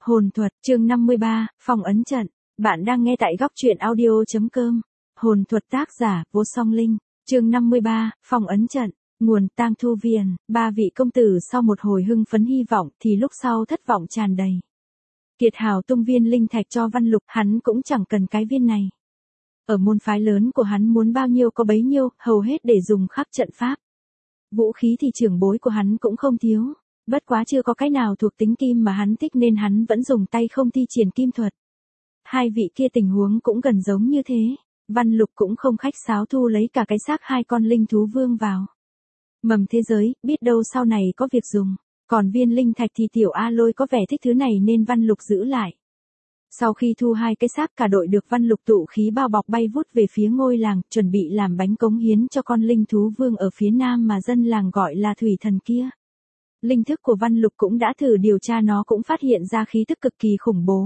Hồn thuật, chương 53, phong ấn trận. Bạn đang nghe tại góc truyện audio.com. Hồn thuật tác giả, Vô Song Linh. Chương 53, phong ấn trận. Nguồn Tang Thu Viền. Ba vị công tử sau một hồi hưng phấn hy vọng thì lúc sau thất vọng tràn đầy. Kiệt Hào tung viên linh thạch cho Văn Lục, hắn cũng chẳng cần cái viên này. Ở môn phái lớn của hắn muốn bao nhiêu có bấy nhiêu, hầu hết để dùng khắp trận pháp. Vũ khí thì trưởng bối của hắn cũng không thiếu. Bất quá chưa có cái nào thuộc tính kim mà hắn thích nên hắn vẫn dùng tay không thi triển kim thuật. Hai vị kia tình huống cũng gần giống như thế. Văn Lục cũng không khách sáo thu lấy cả cái xác hai con linh thú vương vào. Mầm thế giới, biết đâu sau này có việc dùng. Còn viên linh thạch thì tiểu A Lôi có vẻ thích thứ này nên Văn Lục giữ lại. Sau khi thu hai cái xác cả đội được Văn Lục tụ khí bao bọc bay vút về phía ngôi làng, chuẩn bị làm bánh cống hiến cho con linh thú vương ở phía nam mà dân làng gọi là thủy thần kia. Linh thức của Văn Lục cũng đã thử điều tra, nó cũng phát hiện ra khí tức cực kỳ khủng bố.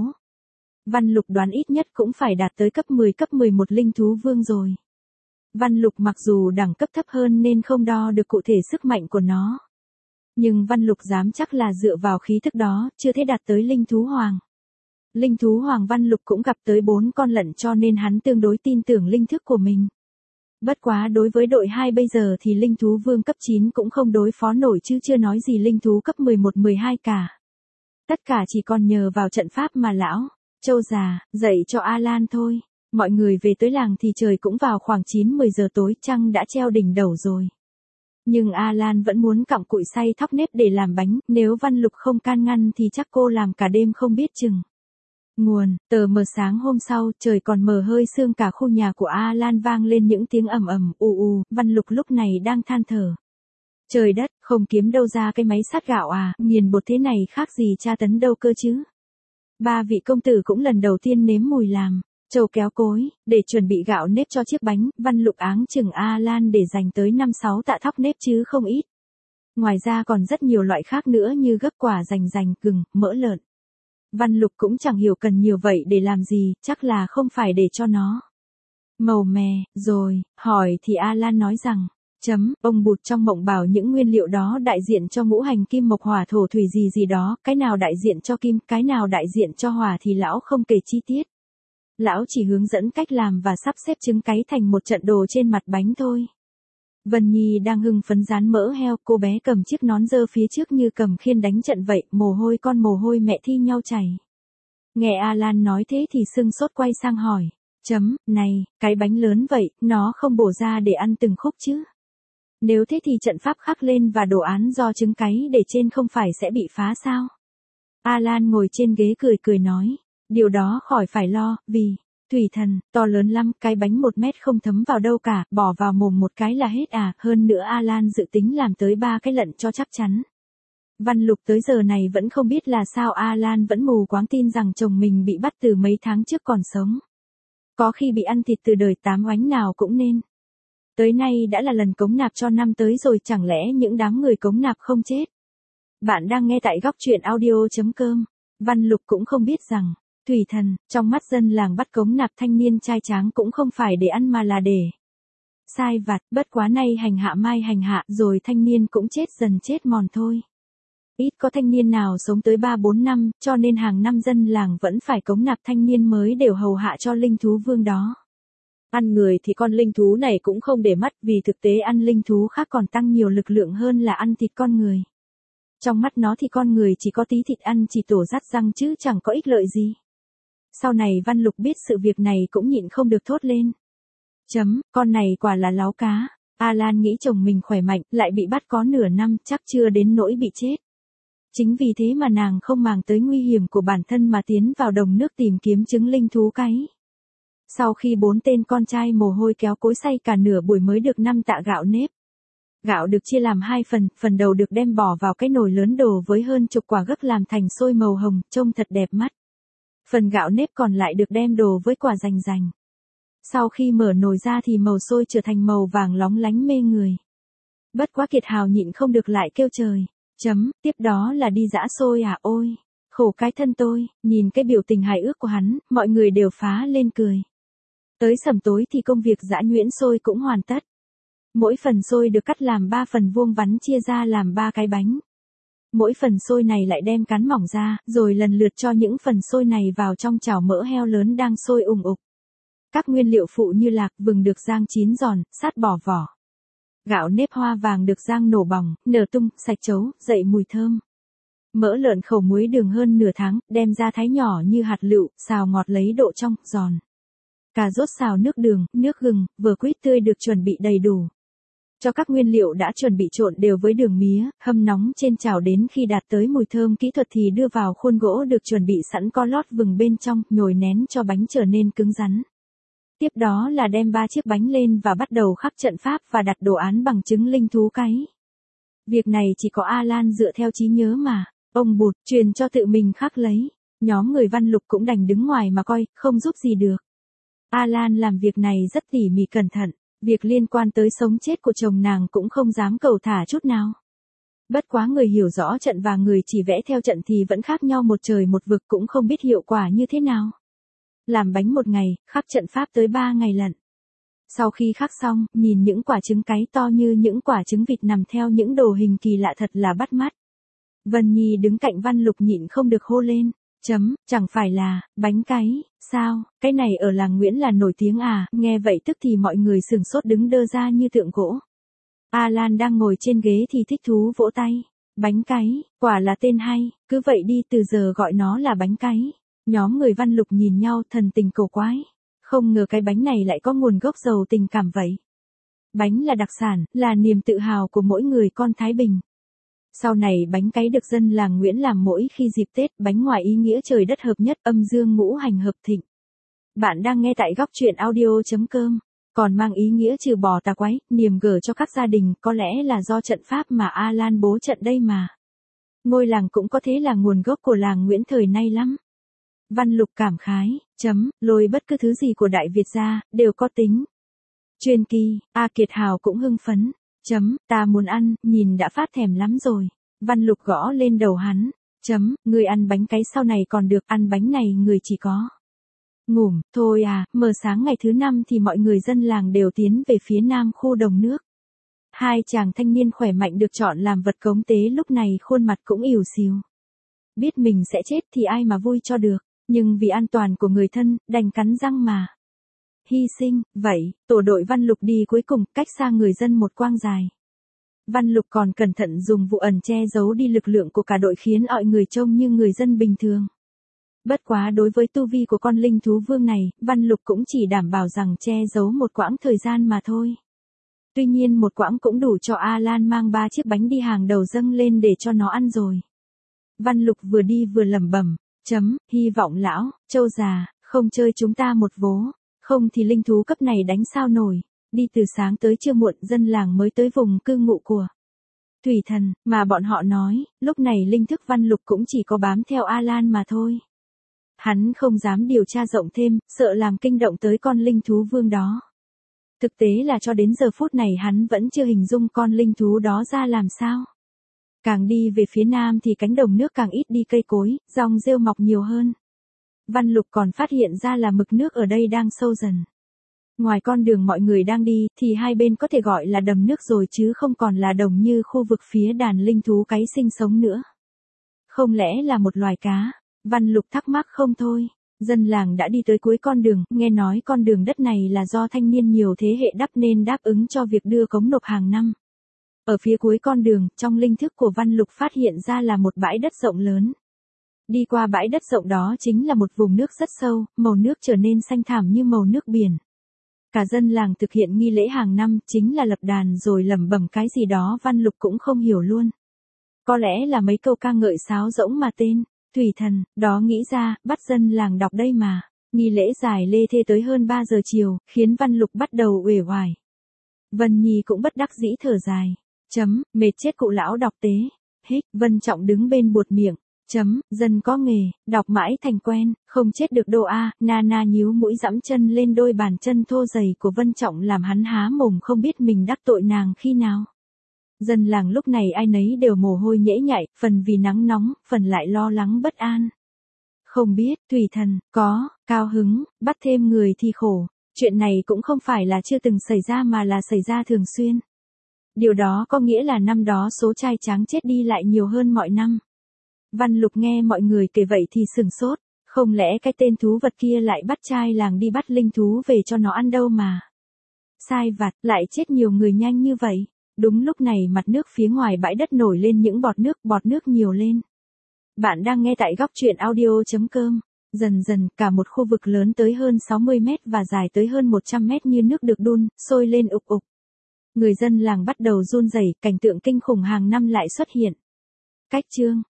Văn Lục đoán ít nhất cũng phải đạt tới cấp 10 cấp 11 linh thú vương rồi. Văn Lục mặc dù đẳng cấp thấp hơn nên không đo được cụ thể sức mạnh của nó. Nhưng Văn Lục dám chắc là dựa vào khí tức đó, chưa thể đạt tới linh thú hoàng. Linh thú hoàng Văn Lục cũng gặp tới 4 con lận cho nên hắn tương đối tin tưởng linh thức của mình. Bất quá đối với đội 2 bây giờ thì linh thú vương cấp 9 cũng không đối phó nổi chứ chưa nói gì linh thú cấp 11-12 cả. Tất cả chỉ còn nhờ vào trận pháp mà lão Châu già dạy cho A Lan thôi. Mọi người về tới làng thì trời cũng vào khoảng 9-10 giờ tối, trăng đã treo đỉnh đầu rồi. Nhưng A Lan vẫn muốn cặm cụi xay thóc nếp để làm bánh, nếu Văn Lục không can ngăn thì chắc cô làm cả đêm không biết chừng. Nguồn, tờ mờ sáng hôm sau, trời còn mờ hơi sương, cả khu nhà của A Lan vang lên những tiếng ầm ầm, u. Văn Lục lúc này đang than thở. Trời đất, không kiếm đâu ra cái máy sát gạo à, nghiền bột thế này khác gì tra tấn đâu cơ chứ. Ba vị công tử cũng lần đầu tiên nếm mùi làm trầu kéo cối, để chuẩn bị gạo nếp cho chiếc bánh. Văn Lục áng chừng A Lan để dành tới 5-6 tạ thóc nếp chứ không ít. Ngoài ra còn rất nhiều loại khác nữa như gấp quả rành, gừng, mỡ lợn. Văn Lục cũng chẳng hiểu cần nhiều vậy để làm gì, chắc là không phải để cho nó màu mè, rồi, hỏi thì A Lan nói rằng, ông Bụt trong mộng bảo những nguyên liệu đó đại diện cho ngũ hành kim mộc hỏa thổ thủy gì đó, cái nào đại diện cho kim, cái nào đại diện cho hỏa thì lão không kể chi tiết. Lão chỉ hướng dẫn cách làm và sắp xếp trứng cáy thành một trận đồ trên mặt bánh thôi. Vân Nhi đang hưng phấn rán mỡ heo, cô bé cầm chiếc nón dơ phía trước như cầm khiên đánh trận vậy, mồ hôi con mồ hôi mẹ thi nhau chảy. Nghe A Lan nói thế thì sưng sốt quay sang hỏi, này, cái bánh lớn vậy, nó không bổ ra để ăn từng khúc chứ? Nếu thế thì trận pháp khắc lên và đồ án do trứng cáy để trên không phải sẽ bị phá sao? A Lan ngồi trên ghế cười nói, điều đó khỏi phải lo, vì thủy thần, to lớn lắm, cái bánh 1 mét không thấm vào đâu cả, bỏ vào mồm một cái là hết à, hơn nữa A Lan dự tính làm tới 3 cái lận cho chắc chắn. Văn Lục tới giờ này vẫn không biết là sao A Lan vẫn mù quáng tin rằng chồng mình bị bắt từ mấy tháng trước còn sống. Có khi bị ăn thịt từ đời 8 oánh nào cũng nên. Tới nay đã là lần cống nạp cho năm tới rồi, chẳng lẽ những đám người cống nạp không chết? Bạn đang nghe tại góc truyện audio.com. Văn Lục cũng không biết rằng, thủy thần, trong mắt dân làng bắt cống nạp thanh niên trai tráng cũng không phải để ăn mà là để sai vặt, bất quá nay hành hạ mai hành hạ rồi thanh niên cũng chết dần chết mòn thôi. Ít có thanh niên nào sống tới 3-4 năm, cho nên hàng năm dân làng vẫn phải cống nạp thanh niên mới đều hầu hạ cho linh thú vương đó. Ăn người thì con linh thú này cũng không để mắt, vì thực tế ăn linh thú khác còn tăng nhiều lực lượng hơn là ăn thịt con người. Trong mắt nó thì con người chỉ có tí thịt ăn chỉ tổ rát răng chứ chẳng có ích lợi gì. Sau này Văn Lục biết sự việc này cũng nhịn không được thốt lên. Con này quả là láo cá. A Lan nghĩ chồng mình khỏe mạnh, lại bị bắt có nửa năm, chắc chưa đến nỗi bị chết. Chính vì thế mà nàng không màng tới nguy hiểm của bản thân mà tiến vào đồng nước tìm kiếm trứng linh thú cáy. Sau khi 4 tên con trai mồ hôi kéo cối xay cả nửa buổi mới được 5 tạ gạo nếp. Gạo được chia làm 2 phần đầu được đem bỏ vào cái nồi lớn đổ với hơn chục quả gấc làm thành xôi màu hồng, trông thật đẹp mắt. Phần gạo nếp còn lại được đem đổ với quả rành. Sau khi mở nồi ra thì màu xôi trở thành màu vàng lóng lánh mê người. Bất quá Kiệt Hào nhịn không được lại kêu trời. Tiếp đó là đi giã xôi à, ôi, khổ cái thân tôi. Nhìn cái biểu tình hài ước của hắn, mọi người đều phá lên cười. Tới sẩm tối thì công việc giã nhuyễn xôi cũng hoàn tất. Mỗi phần xôi được cắt làm 3 phần vuông vắn chia ra làm 3 cái bánh. Mỗi phần xôi này lại đem cán mỏng ra, rồi lần lượt cho những phần xôi này vào trong chảo mỡ heo lớn đang sôi ùng ục. Các nguyên liệu phụ như lạc, vừng được rang chín giòn, sát bỏ vỏ. Gạo nếp hoa vàng được rang nổ bỏng, nở tung, sạch chấu, dậy mùi thơm. Mỡ lợn khẩu muối đường hơn nửa tháng, đem ra thái nhỏ như hạt lựu, xào ngọt lấy độ trong, giòn. Cà rốt xào nước đường, nước gừng, vừa quýt tươi được chuẩn bị đầy đủ. Cho các nguyên liệu đã chuẩn bị trộn đều với đường mía, hâm nóng trên chảo đến khi đạt tới mùi thơm kỹ thuật thì đưa vào khuôn gỗ được chuẩn bị sẵn có lót vừng bên trong, nhồi nén cho bánh trở nên cứng rắn. Tiếp đó là đem 3 chiếc bánh lên và bắt đầu khắc trận pháp và đặt đồ án bằng trứng linh thú cáy. Việc này chỉ có Alan dựa theo trí nhớ mà, ông Bụt truyền cho tự mình khắc lấy. Nhóm người Văn Lục cũng đành đứng ngoài mà coi, không giúp gì được. Alan làm việc này rất tỉ mỉ cẩn thận, việc liên quan tới sống chết của chồng nàng cũng không dám cầu thả chút nào. Bất quá người hiểu rõ trận và người chỉ vẽ theo trận thì vẫn khác nhau một trời một vực, cũng không biết hiệu quả như thế nào. Làm bánh một ngày, khắc trận pháp tới 3 ngày lận. Sau khi khắc xong, nhìn những quả trứng cáy to như những quả trứng vịt nằm theo những đồ hình kỳ lạ thật là bắt mắt. Vân Nhi đứng cạnh Văn Lục nhịn không được hô lên. Chẳng phải là, bánh cáy, sao, cái này ở làng Nguyễn là nổi tiếng à, nghe vậy tức thì mọi người sửng sốt đứng đơ ra như tượng gỗ. Alan đang ngồi trên ghế thì thích thú vỗ tay. Bánh cáy, quả là tên hay, cứ vậy đi từ giờ gọi nó là bánh cáy. Nhóm người Văn Lục nhìn nhau thần tình cổ quái. Không ngờ cái bánh này lại có nguồn gốc giàu tình cảm vậy. Bánh là đặc sản, là niềm tự hào của mỗi người con Thái Bình. Sau này bánh cáy được dân làng Nguyễn làm mỗi khi dịp Tết, bánh ngoài ý nghĩa trời đất hợp nhất, âm dương ngũ hành hợp thịnh. Bạn đang nghe tại góc truyện audio.com. Còn mang ý nghĩa trừ bỏ tà quái, niềm gở cho các gia đình, có lẽ là do trận pháp mà Alan bố trận đây mà. Ngôi làng cũng có thể là nguồn gốc của làng Nguyễn thời nay lắm. Văn Lục cảm khái, lôi bất cứ thứ gì của Đại Việt ra, đều có tính. Truyền kỳ, A Kiệt Hào cũng hưng phấn. Ta muốn ăn, nhìn đã phát thèm lắm rồi. Văn Lục gõ lên đầu hắn. Người ăn bánh cáy sau này còn được, ăn bánh này người chỉ có. Ngủm, thôi à, mờ sáng ngày thứ 5 thì mọi người dân làng đều tiến về phía nam khu đồng nước. 2 chàng thanh niên khỏe mạnh được chọn làm vật cống tế lúc này khuôn mặt cũng ỉu xìu. Biết mình sẽ chết thì ai mà vui cho được, nhưng vì an toàn của người thân, đành cắn răng mà. Hy sinh, vậy, tổ đội Văn Lục đi cuối cùng, cách xa người dân một quãng dài. Văn Lục còn cẩn thận dùng vụ ẩn che giấu đi lực lượng của cả đội khiến mọi người trông như người dân bình thường. Bất quá đối với tu vi của con linh thú vương này, Văn Lục cũng chỉ đảm bảo rằng che giấu một quãng thời gian mà thôi. Tuy nhiên một quãng cũng đủ cho Alan mang 3 chiếc bánh đi hàng đầu dâng lên để cho nó ăn rồi. Văn Lục vừa đi vừa lẩm bẩm, hy vọng lão, Châu già, không chơi chúng ta một vố, không thì linh thú cấp này đánh sao nổi. Đi từ sáng tới trưa muộn dân làng mới tới vùng cư ngụ của Thủy Thần, mà bọn họ nói, lúc này linh thức Văn Lục cũng chỉ có bám theo Alan mà thôi. Hắn không dám điều tra rộng thêm, sợ làm kinh động tới con linh thú vương đó. Thực tế là cho đến giờ phút này hắn vẫn chưa hình dung con linh thú đó ra làm sao. Càng đi về phía nam thì cánh đồng nước càng ít đi cây cối, rong rêu mọc nhiều hơn. Văn Lục còn phát hiện ra là mực nước ở đây đang sâu dần. Ngoài con đường mọi người đang đi, thì hai bên có thể gọi là đầm nước rồi chứ không còn là đồng như khu vực phía đàn linh thú cáy sinh sống nữa. Không lẽ là một loài cá? Văn Lục thắc mắc không thôi. Dân làng đã đi tới cuối con đường, nghe nói con đường đất này là do thanh niên nhiều thế hệ đắp nên đáp ứng cho việc đưa cống nộp hàng năm. Ở phía cuối con đường, trong linh thức của Văn Lục phát hiện ra là một bãi đất rộng lớn. Đi qua bãi đất rộng đó chính là một vùng nước rất sâu, màu nước trở nên xanh thẳm như màu nước biển. Cả dân làng thực hiện nghi lễ hàng năm, chính là lập đàn rồi lẩm bẩm cái gì đó Văn Lục cũng không hiểu luôn. Có lẽ là mấy câu ca ngợi sáo rỗng mà tên Thủy Thần, đó nghĩ ra, bắt dân làng đọc đây mà. Nghi lễ dài lê thê tới hơn 3 giờ chiều, khiến Văn Lục bắt đầu uể oải. Vân Nhi cũng bất đắc dĩ thở dài. Mệt chết cụ lão đọc tế. Vân Trọng đứng bên buột miệng. Dân có nghề, đọc mãi thành quen, không chết được đâu a. Nana nhíu mũi dẫm chân lên đôi bàn chân thô dày của Vân Trọng làm hắn há mồm không biết mình đắc tội nàng khi nào. Dân làng lúc này ai nấy đều mồ hôi nhễ nhại, phần vì nắng nóng, phần lại lo lắng bất an. Không biết, Thủy Thần, có, cao hứng, bắt thêm người thì khổ. Chuyện này cũng không phải là chưa từng xảy ra mà là xảy ra thường xuyên. Điều đó có nghĩa là năm đó số trai tráng chết đi lại nhiều hơn mọi năm. Văn Lục nghe mọi người kể vậy thì sửng sốt, không lẽ cái tên thú vật kia lại bắt trai làng đi bắt linh thú về cho nó ăn đâu mà. Sai vặt, lại chết nhiều người nhanh như vậy. Đúng lúc này mặt nước phía ngoài bãi đất nổi lên những bọt nước nhiều lên. Bạn đang nghe tại góc truyện audio.com. Dần dần, cả một khu vực lớn tới hơn 60 mét và dài tới hơn 100 mét như nước được đun, sôi lên ục ục. Người dân làng bắt đầu run rẩy, cảnh tượng kinh khủng hàng năm lại xuất hiện. Cách chương